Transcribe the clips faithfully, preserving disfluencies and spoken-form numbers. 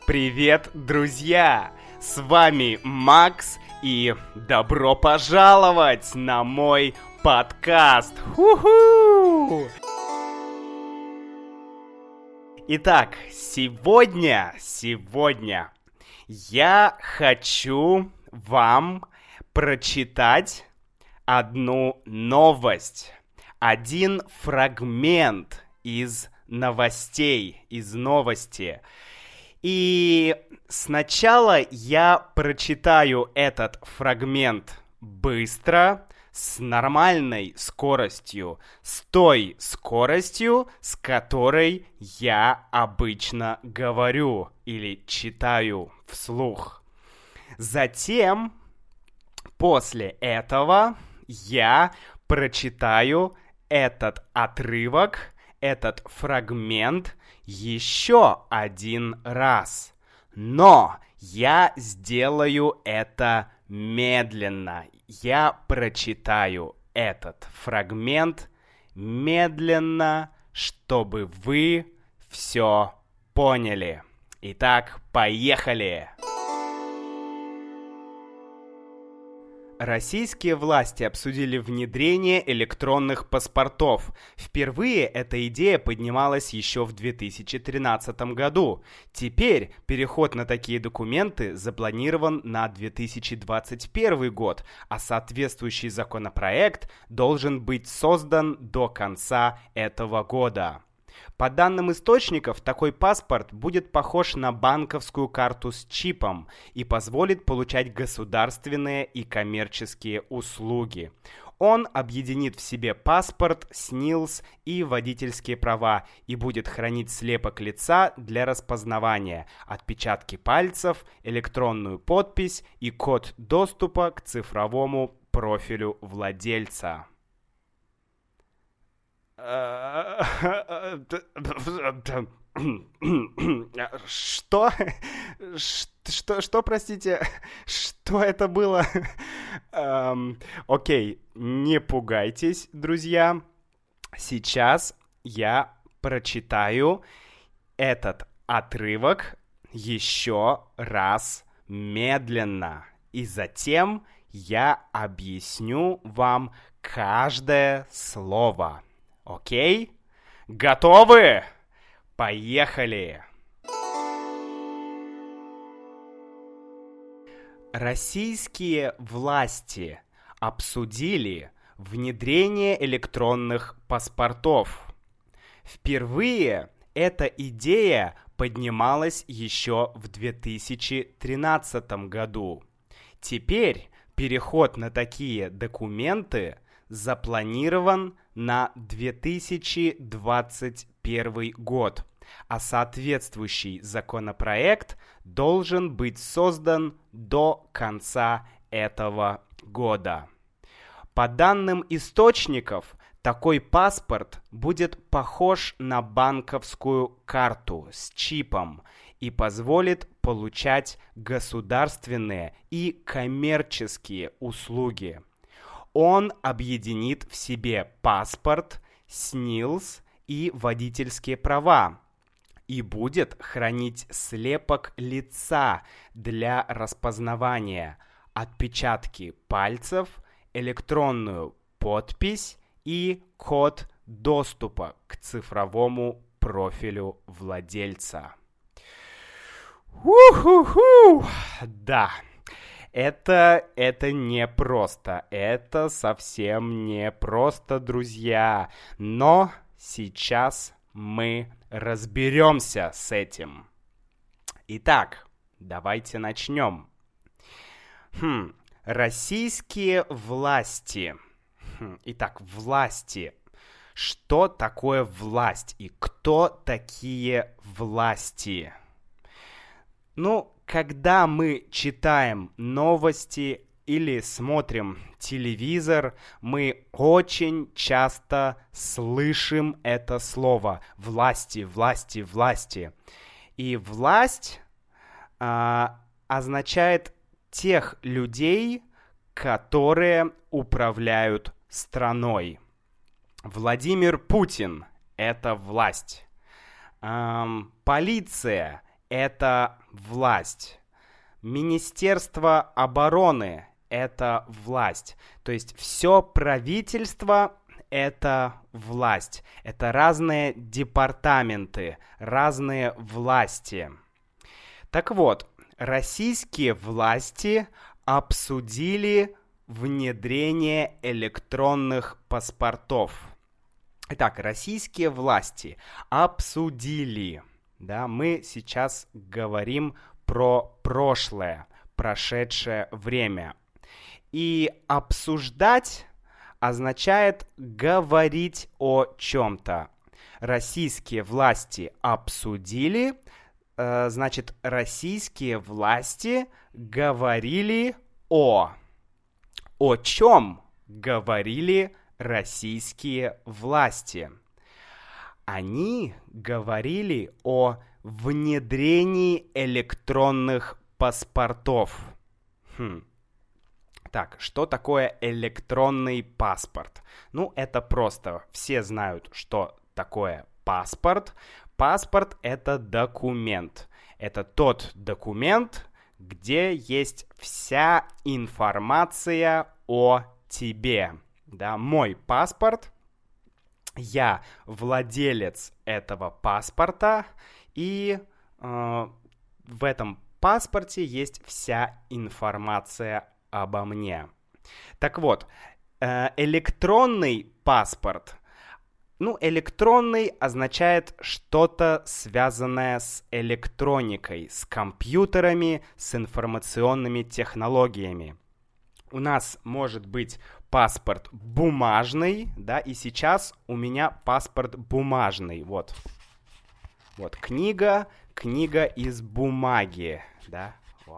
Привет, друзья! С вами Макс, и добро пожаловать на мой подкаст! Ху-ху! Итак, сегодня, сегодня я хочу вам прочитать одну новость, один фрагмент из новостей, из новости. И сначала я прочитаю этот фрагмент быстро, с нормальной скоростью, с той скоростью, с которой я обычно говорю или читаю вслух. Затем, после этого, я прочитаю этот отрывок, этот фрагмент еще один раз. Но я сделаю это медленно. Я прочитаю этот фрагмент медленно, чтобы вы все поняли. Итак, поехали! Российские власти обсудили внедрение электронных паспортов. Впервые эта идея поднималась еще в две тысячи тринадцатом году. Теперь переход на такие документы запланирован на две тысячи двадцать первый год, а соответствующий законопроект должен быть создан до конца этого года. По данным источников, такой паспорт будет похож на банковскую карту с чипом и позволит получать государственные и коммерческие услуги. Он объединит в себе паспорт, СНИЛС и водительские права и будет хранить слепок лица для распознавания, отпечатки пальцев, электронную подпись и код доступа к цифровому профилю владельца. Что? Что, что, простите? Что это было? эм, окей, не пугайтесь, друзья. Сейчас я прочитаю этот отрывок еще раз медленно. И затем я объясню вам каждое слово. Окей? Готовы? Поехали! Российские власти обсудили внедрение электронных паспортов. Впервые эта идея поднималась еще в две тысячи тринадцатом году. Теперь переход на такие документы запланирован на две тысячи двадцать первый год, а соответствующий законопроект должен быть создан до конца этого года. По данным источников, такой паспорт будет похож на банковскую карту с чипом и позволит получать государственные и коммерческие услуги. Он объединит в себе паспорт, СНИЛС и водительские права и будет хранить слепок лица для распознавания, отпечатки пальцев, электронную подпись и код доступа к цифровому профилю владельца. У-ху-ху! Да. Это, это не просто, это совсем не просто, друзья, но сейчас мы разберемся с этим. Итак, давайте начнем. Хм, российские власти. Хм, итак, власти. Что такое власть и кто такие власти? Ну, когда мы читаем новости или смотрим телевизор, мы очень часто слышим это слово «власти, власти, власти». И власть а, означает тех людей, которые управляют страной. Владимир Путин – это власть. Эм, полиция – это власть. Министерство обороны – это власть. То есть все правительство – это власть. Это разные департаменты, разные власти. Так вот, российские власти обсудили внедрение электронных паспортов. Итак, российские власти обсудили. Да, мы сейчас говорим про прошлое, прошедшее время. И обсуждать означает говорить о чем-то. Российские власти обсудили, э, значит, российские власти говорили о. О чем говорили российские власти? Они говорили о внедрении электронных паспортов. Хм. Так, что такое электронный паспорт? Ну, это просто. Все знают, что такое паспорт. Паспорт — это документ. Это тот документ, где есть вся информация о тебе. Да, мой паспорт. Я владелец этого паспорта, и э, в этом паспорте есть вся информация обо мне. Так вот, э, электронный паспорт, ну, электронный означает что-то связанное с электроникой, с компьютерами, с информационными технологиями. У нас может быть паспорт бумажный, да, и сейчас у меня паспорт бумажный, вот. Вот, книга, книга из бумаги, да. О.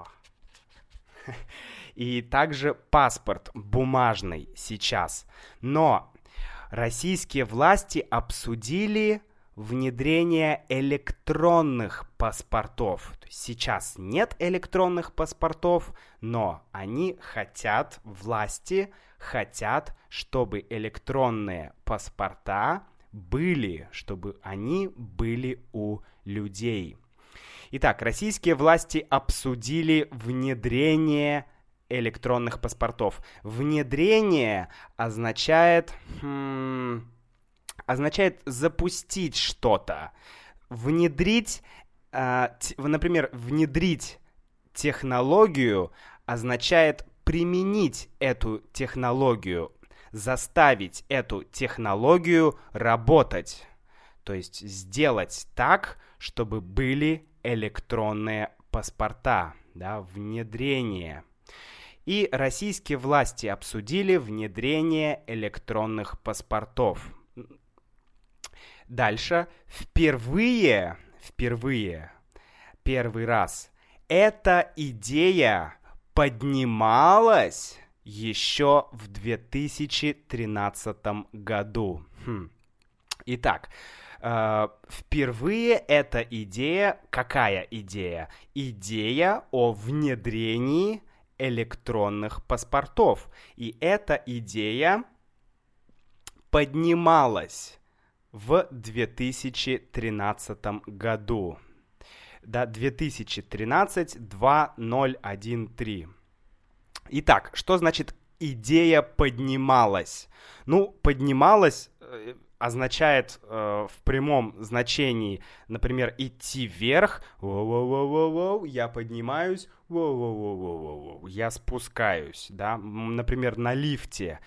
И также паспорт бумажный сейчас. Но российские власти обсудили внедрение электронных паспортов. То есть сейчас нет электронных паспортов, но они хотят, власти хотят, чтобы электронные паспорта были, чтобы они были у людей. Итак, российские власти обсудили внедрение электронных паспортов. Внедрение означает, хм, означает запустить что-то. Внедрить, э, т, например, внедрить технологию означает применить эту технологию, заставить эту технологию работать. То есть сделать так, чтобы были электронные паспорта, да, внедрение. И российские власти обсудили внедрение электронных паспортов. Дальше, впервые, впервые, первый раз, эта идея поднималась еще в две тысячи тринадцатом году. Хм. Итак, э, впервые эта идея, какая идея? Идея о внедрении электронных паспортов. И эта идея поднималась в две тысячи тринадцатом году. Да, две тысячи тринадцать две тысячи тринадцать. Итак, что значит идея поднималась? Ну, поднималась э, означает э, в прямом значении, например, идти вверх, воу-воу-воу-воу, я поднимаюсь, воу-воу-воу-воу, я спускаюсь, да, например, на лифте,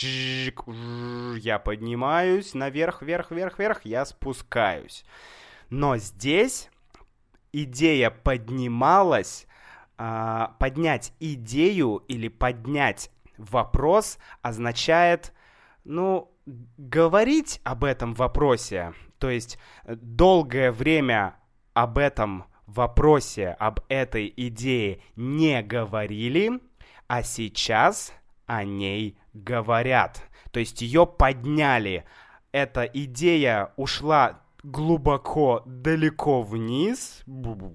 я поднимаюсь наверх, вверх, вверх, вверх, я спускаюсь. Но здесь идея поднималась, э, поднять идею или поднять вопрос означает, ну, говорить об этом вопросе, то есть долгое время об этом вопросе, об этой идее не говорили, а сейчас о ней говорят. То есть ее подняли. Эта идея ушла глубоко, далеко вниз,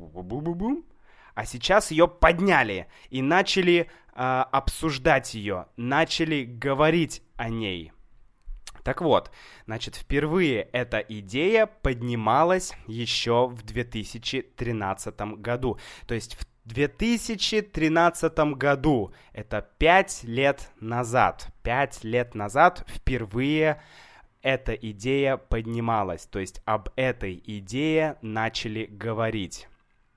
а сейчас ее подняли и начали э, обсуждать ее, начали говорить о ней. Так вот, значит, впервые эта идея поднималась еще в две тысячи тринадцатом году. То есть в две тысячи тринадцатом году, это пять лет назад, пять лет назад впервые эта идея поднималась. То есть об этой идее начали говорить.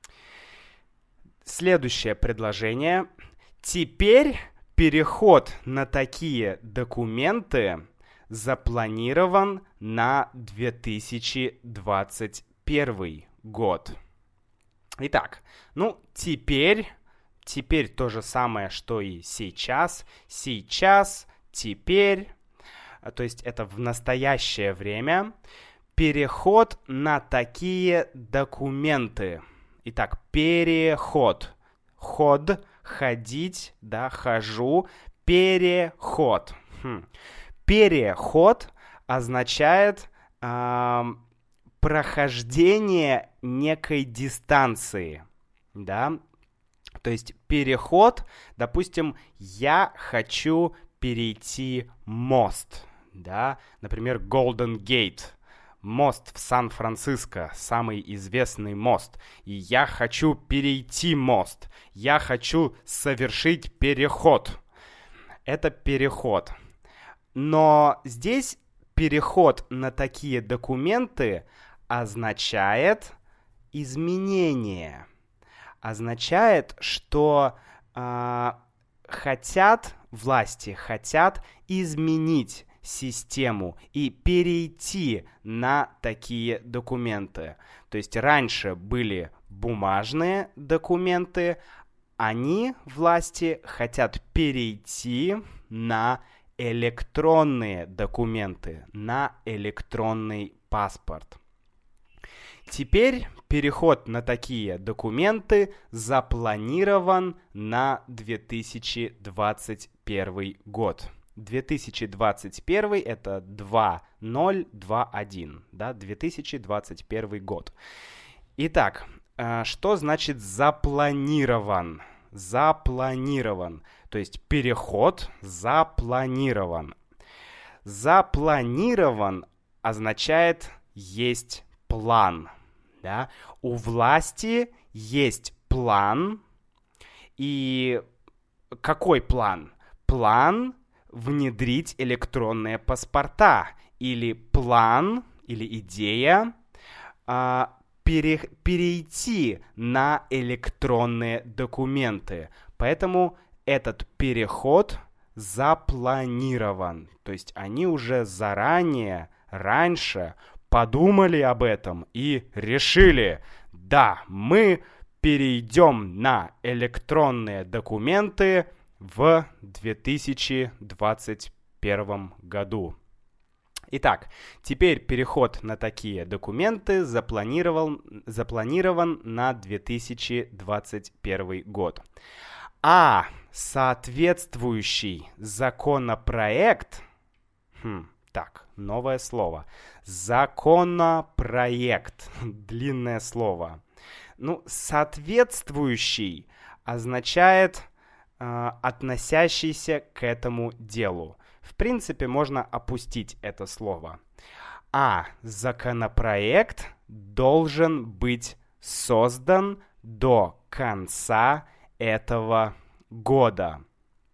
Следующее предложение. Теперь переход на такие документы запланирован на две тысячи двадцать первый год. Итак, ну теперь, теперь то же самое, что и сейчас. Сейчас, теперь, то есть это в настоящее время. Переход на такие документы. Итак, переход. Ход, ходить, да, хожу. Переход. Хм. Переход означает э, прохождение некой дистанции, да. То есть переход, допустим, я хочу перейти мост, да, например, Golden Gate. Мост в Сан-Франциско, самый известный мост. И я хочу перейти мост. Я хочу совершить переход. Это переход. Но здесь переход на такие документы означает изменение. Означает, что э, хотят, власти хотят изменить систему и перейти на такие документы. То есть раньше были бумажные документы, они, власти, хотят перейти на электронные документы, на электронный паспорт. Теперь переход на такие документы запланирован на две тысячи двадцать первый год. две тысячи двадцать первый это два ноль два один, да, две тысячи двадцать первый год. Итак, что значит запланирован? Запланирован, то есть переход запланирован. Запланирован означает есть план, да? У власти есть план, и какой план? План внедрить электронные паспорта, или план, или идея а, пере, перейти на электронные документы. Поэтому этот переход запланирован. То есть они уже заранее, раньше подумали об этом и решили, да, мы перейдем на электронные документы в две тысячи двадцать первом году. Итак, теперь переход на такие документы запланирован, запланирован на две тысячи двадцать первый год. А соответствующий законопроект... Хм, так, новое слово. Законопроект. Длинное слово. Ну, соответствующий означает э, относящийся к этому делу. В принципе, можно опустить это слово. А законопроект должен быть создан до конца этого года.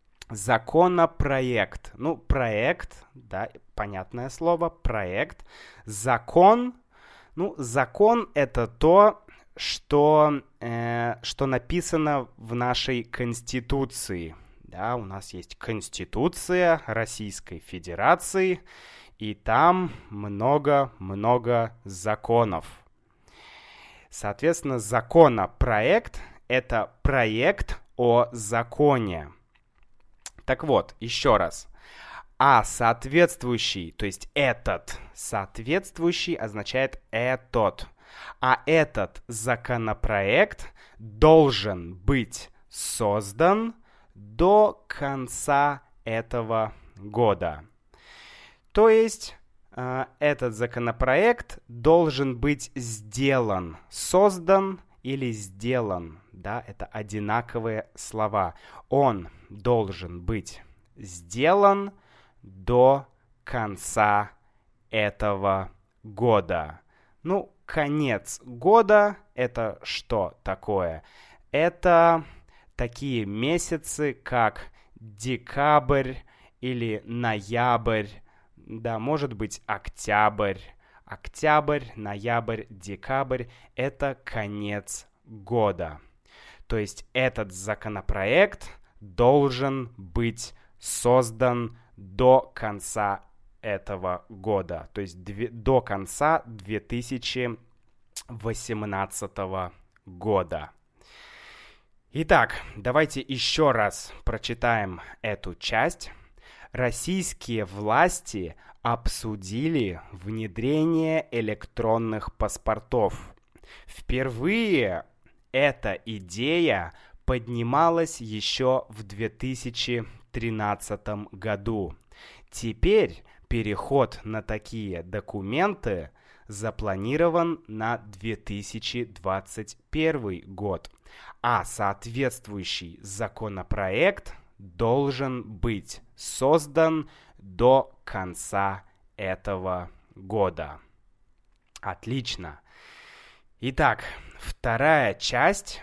Законопроект. Ну, проект, да, понятное слово, проект. Закон. Ну, закон — это то, что, э, что написано в нашей Конституции. Да, у нас есть Конституция Российской Федерации, и там много-много законов. Соответственно, законопроект — это проект о законе. Так вот, еще раз. А соответствующий, то есть этот, соответствующий означает этот. А этот законопроект должен быть создан до конца этого года. То есть э, этот законопроект должен быть сделан, создан или сделан. Да, это одинаковые слова. Он должен быть сделан до конца этого года. Ну, конец года — это что такое? Это такие месяцы, как декабрь или ноябрь, да, может быть, октябрь. Октябрь, ноябрь, декабрь — это конец года. То есть этот законопроект должен быть создан до конца этого года, то есть две, до конца две тысячи восемнадцатого года. Итак, давайте еще раз прочитаем эту часть. Российские власти обсудили внедрение электронных паспортов. Впервые эта идея поднималась еще в две тысячи тринадцатом году. Теперь переход на такие документы запланирован на две тысячи двадцать первый год, а соответствующий законопроект должен быть создан до конца этого года. Отлично. Итак, вторая часть.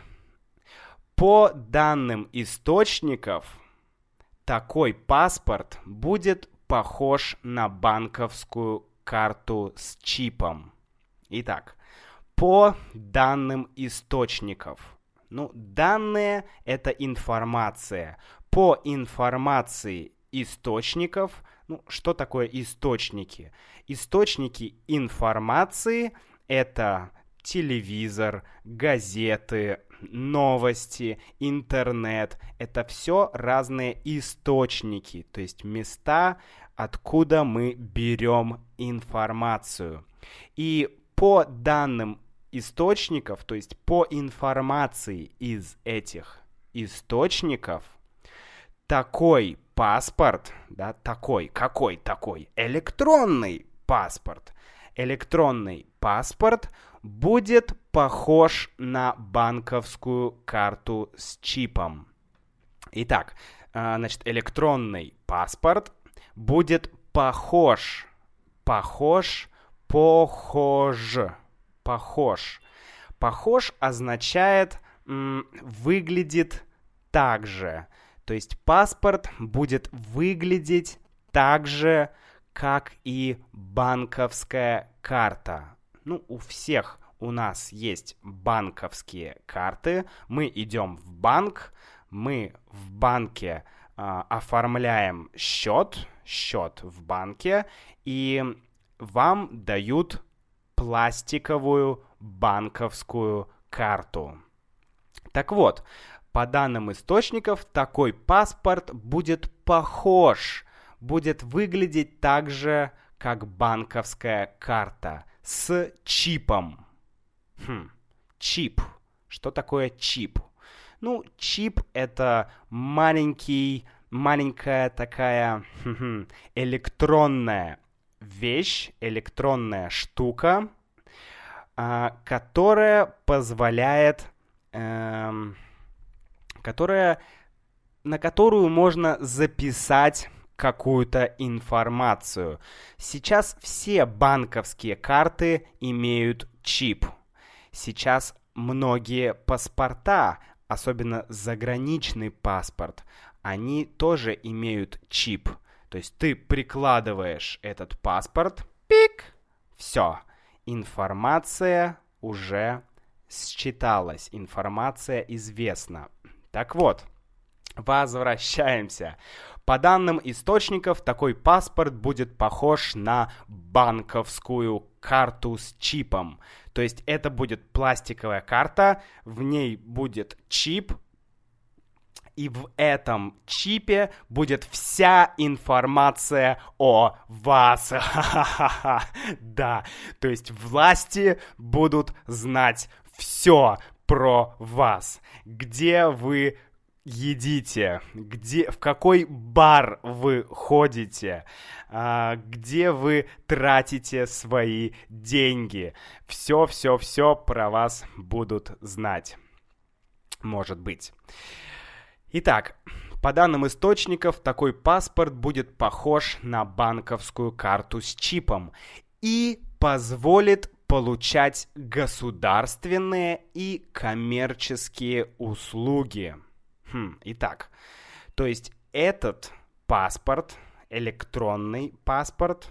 По данным источников, такой паспорт будет похож на банковскую карту с чипом. Итак, по данным источников. Ну, данные — это информация. По информации источников, ну, что такое источники? Источники информации — это телевизор, газеты, новости, интернет. Это все разные источники, то есть места, откуда мы берем информацию. И по данным источников, то есть по информации из этих источников, такой паспорт, да, такой, какой такой? Электронный паспорт. Электронный паспорт будет похож на банковскую карту с чипом. Итак, значит, электронный паспорт будет похож, похож, похож, похож. Похож означает м, выглядит так же. То есть паспорт будет выглядеть так же, как и банковская карта. Ну, у всех у нас есть банковские карты. Мы идем в банк, мы в банке э, оформляем счет, счет в банке, и вам дают пластиковую банковскую карту. Так вот, по данным источников, такой паспорт будет похож, будет выглядеть так же, как банковская карта с чипом. Хм, чип. Что такое чип? Ну, чип — это маленький, маленькая такая хм, электронная вещь, электронная штука, а, которая позволяет, эм, которая, на которую можно записать какую-то информацию. Сейчас все банковские карты имеют чип. Сейчас многие паспорта, особенно заграничный паспорт, они тоже имеют чип. То есть ты прикладываешь этот паспорт, пик, все, информация уже считалась, информация известна. Так вот, возвращаемся. По данным источников, такой паспорт будет похож на банковскую карту с чипом. То есть это будет пластиковая карта, в ней будет чип, и в этом чипе будет вся информация о вас. Да, то есть власти будут знать все про вас. Где вы едите, где, в какой бар вы ходите, а, где вы тратите свои деньги. Все-все-все про вас будут знать. Может быть. Итак, По данным источников, такой паспорт будет похож на банковскую карту с чипом и позволит получать государственные и коммерческие услуги. Хм, итак, то есть этот паспорт, электронный паспорт,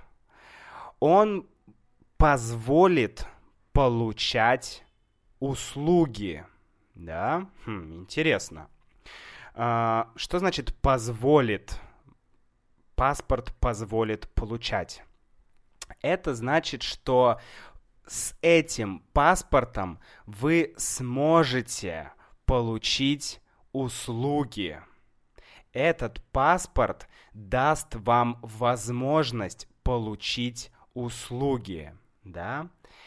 он позволит получать услуги. Да? Хм, интересно. А, что значит позволит? Паспорт позволит получать. Это значит, что с этим паспортом вы сможете получить услуги. Этот паспорт даст вам возможность получить услуги. Да?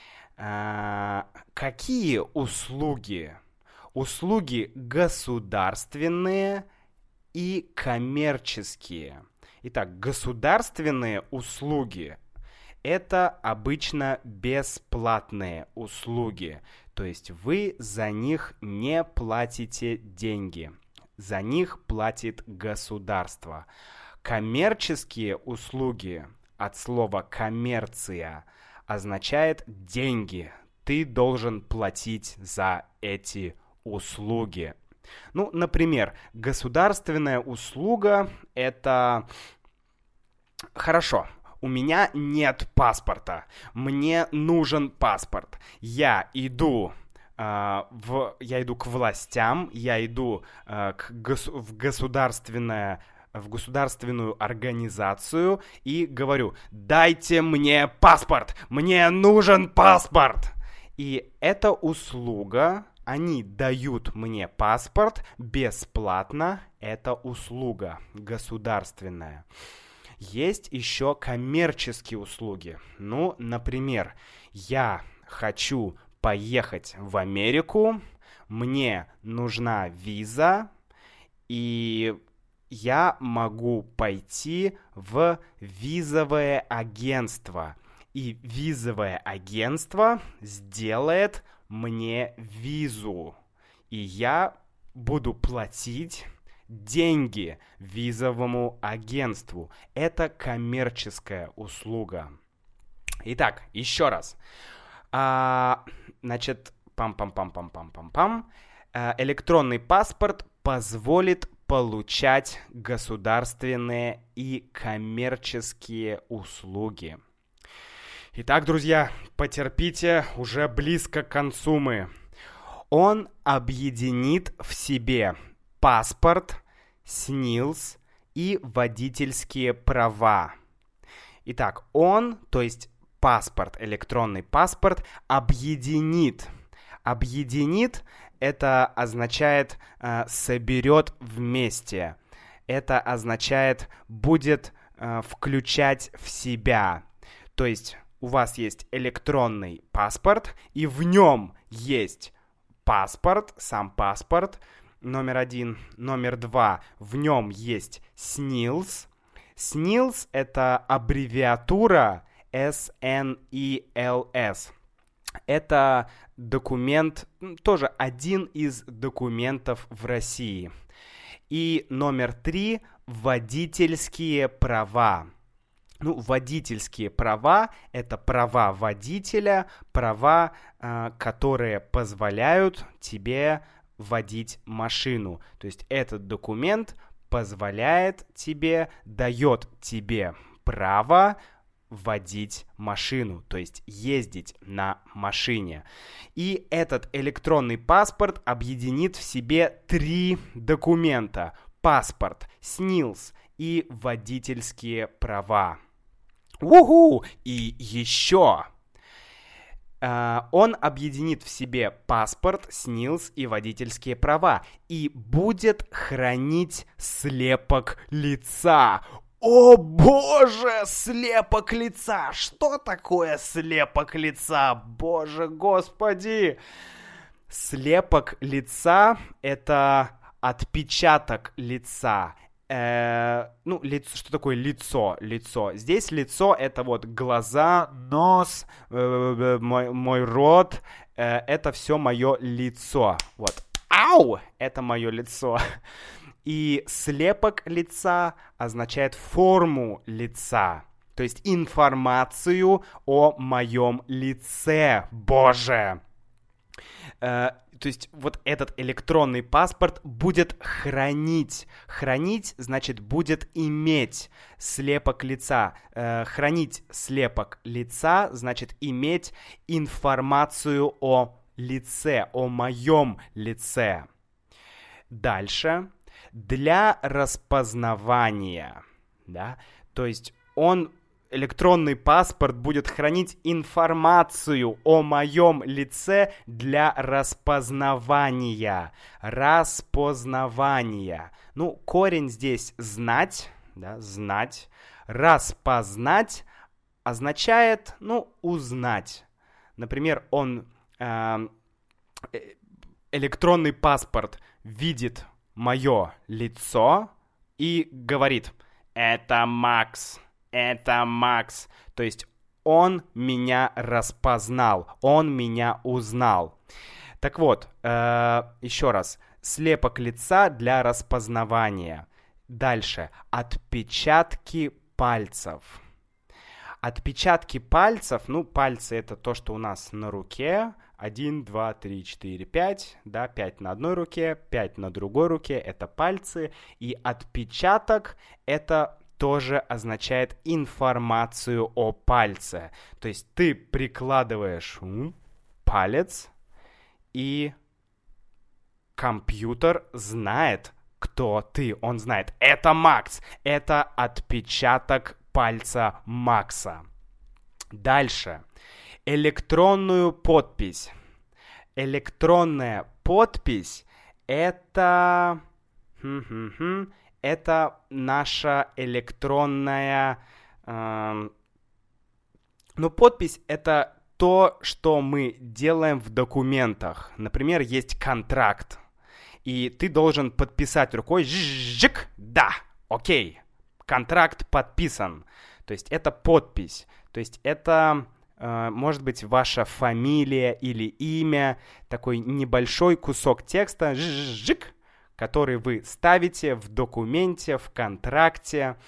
А, какие услуги? Услуги государственные и коммерческие. Итак, государственные услуги – это обычно бесплатные услуги, то есть вы за них не платите деньги, за них платит государство. Коммерческие услуги от слова «коммерция» означает деньги. Ты должен платить за эти услуги. Ну, например, государственная услуга – это… Хорошо, у меня нет паспорта, мне нужен паспорт. Я иду, э, в, я иду к властям, я иду э, к гос, в государственное в государственную организацию и говорю: дайте мне паспорт, мне нужен паспорт. И эта услуга, они дают мне паспорт бесплатно, это услуга государственная. Есть еще коммерческие услуги. Ну, например, я хочу поехать в Америку, мне нужна виза, и я могу пойти в визовое агентство. И визовое агентство сделает мне визу. И я буду платить деньги визовому агентству. Это коммерческая услуга. Итак, еще раз. А, значит, пам-пам-пам-пам-пам-пам-пам. А, электронный паспорт позволит получать государственные и коммерческие услуги. Итак, друзья, потерпите, уже близко к концу мы. Он объединит в себе паспорт, СНИЛС и водительские права. Итак, он, то есть паспорт, электронный паспорт, объединит. Объединит – это означает э, соберет вместе. Это означает будет э, включать в себя. То есть у вас есть электронный паспорт, и в нем есть паспорт, сам паспорт, номер один. Номер два, в нем есть СНИЛС. СНИЛС – это аббревиатура эс эн и эл эс. Это документ, тоже один из документов в России. И номер три – водительские права. Ну, водительские права – это права водителя, права, э, которые позволяют тебе водить машину. То есть этот документ позволяет тебе, дает тебе право водить машину, то есть ездить на машине. И этот электронный паспорт объединит в себе три документа: паспорт, СНИЛС и водительские права. Уху! И еще э, он объединит в себе паспорт, СНИЛС и водительские права и будет хранить слепок лица. О боже, слепок лица! Что такое слепок лица? Боже, господи! Слепок лица – это отпечаток лица. Э, ну, лицо, что такое лицо? Лицо. Здесь лицо – это вот глаза, нос, э, мой, мой рот. Э, это все мое лицо. Вот. Ау! Это мое лицо. И слепок лица означает форму лица, то есть информацию о моем лице, Боже. Э, то есть вот этот электронный паспорт будет хранить. Хранить значит будет иметь слепок лица. Э, хранить слепок лица значит иметь информацию о лице, о моем лице. Дальше. Для распознавания. Да? То есть он, электронный паспорт, будет хранить информацию о моем лице для распознавания. Распознавания. Ну, корень здесь знать, да, знать. Распознать означает, ну, узнать. Например, он, э, электронный паспорт видит мое лицо и говорит: это Макс, это Макс. То есть он меня распознал, он меня узнал. Так вот, э, еще раз. Слепок лица для распознавания. Дальше. Отпечатки пальцев. Отпечатки пальцев, ну, пальцы — это то, что у нас на руке. Один, два, три, четыре, пять, да, пять на одной руке, пять на другой руке, это пальцы. И отпечаток — это тоже означает информацию о пальце. То есть ты прикладываешь палец, и компьютер знает, кто ты. Он знает: это Макс, это отпечаток пальца Макса. Дальше. Электронную подпись. Электронная подпись — это... это наша электронная... Э... Ну, подпись — это то, что мы делаем в документах. Например, есть контракт, и ты должен подписать рукой. Жжик, да, окей, контракт подписан. То есть это подпись. То есть это... может быть, ваша фамилия или имя, такой небольшой кусок текста, жжик, который вы ставите в документе, в контракте.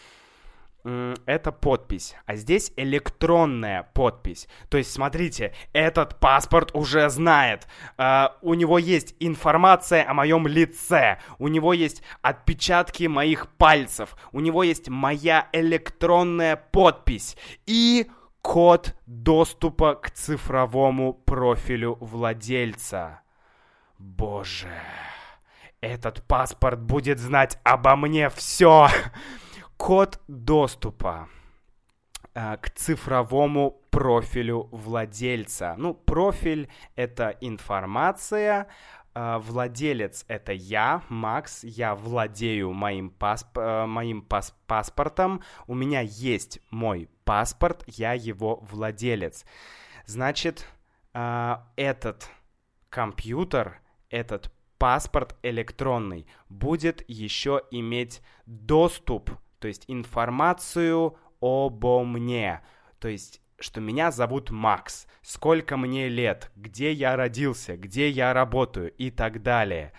Это подпись. А здесь электронная подпись. То есть, смотрите, этот паспорт уже знает. Uh, у него есть информация о моем лице. У него есть отпечатки моих пальцев. У него есть моя электронная подпись. И... код доступа к цифровому профилю владельца. Боже, этот паспорт будет знать обо мне все. Код доступа э, к цифровому профилю владельца. Ну, профиль — это информация. Uh, владелец — это я, Макс, я владею моим, пасп... uh, моим пас... паспортом, у меня есть мой паспорт, я его владелец. Значит, uh, этот компьютер, этот паспорт электронный будет еще иметь доступ, то есть информацию обо мне, то есть что меня зовут Макс, сколько мне лет, где я родился, где я работаю и так далее.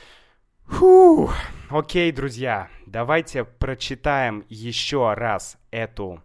Фу. Окей, друзья, давайте прочитаем еще раз эту,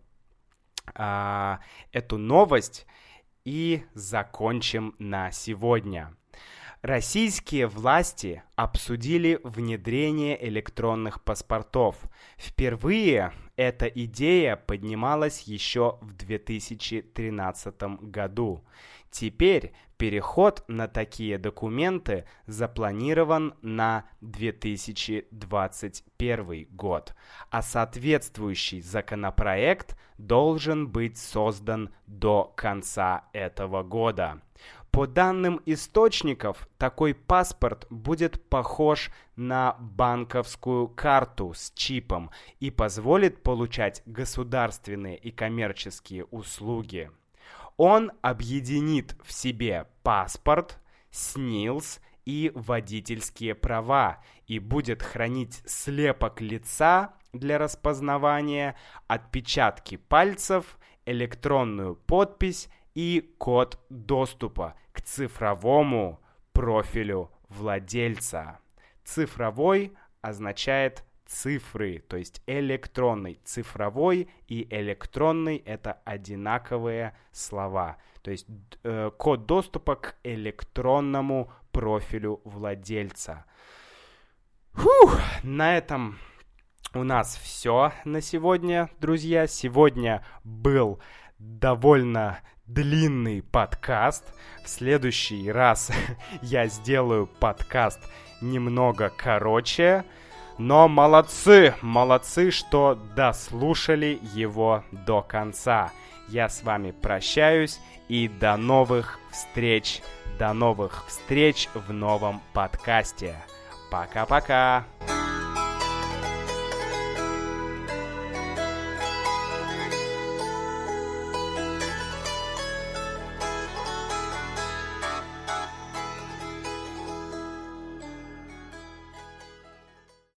а, эту новость и закончим на сегодня. Российские власти обсудили внедрение электронных паспортов. Впервые эта идея поднималась еще в две тысячи тринадцатом году. Теперь переход на такие документы запланирован на две тысячи двадцать первый год, а соответствующий законопроект должен быть создан до конца этого года. По данным источников, такой паспорт будет похож на банковскую карту с чипом и позволит получать государственные и коммерческие услуги. Он объединит в себе паспорт, СНИЛС и водительские права и будет хранить слепок лица для распознавания, отпечатки пальцев, электронную подпись и код доступа к цифровому профилю владельца. Цифровой означает цифры, то есть электронный. Цифровой и электронный — это одинаковые слова. То есть э, код доступа к электронному профилю владельца. Фух, на этом у нас все на сегодня, друзья. Сегодня был довольно длинный подкаст. В следующий раз я сделаю подкаст немного короче. Но молодцы, молодцы, что дослушали его до конца. Я с вами прощаюсь и до новых встреч. До новых встреч в новом подкасте. Пока-пока.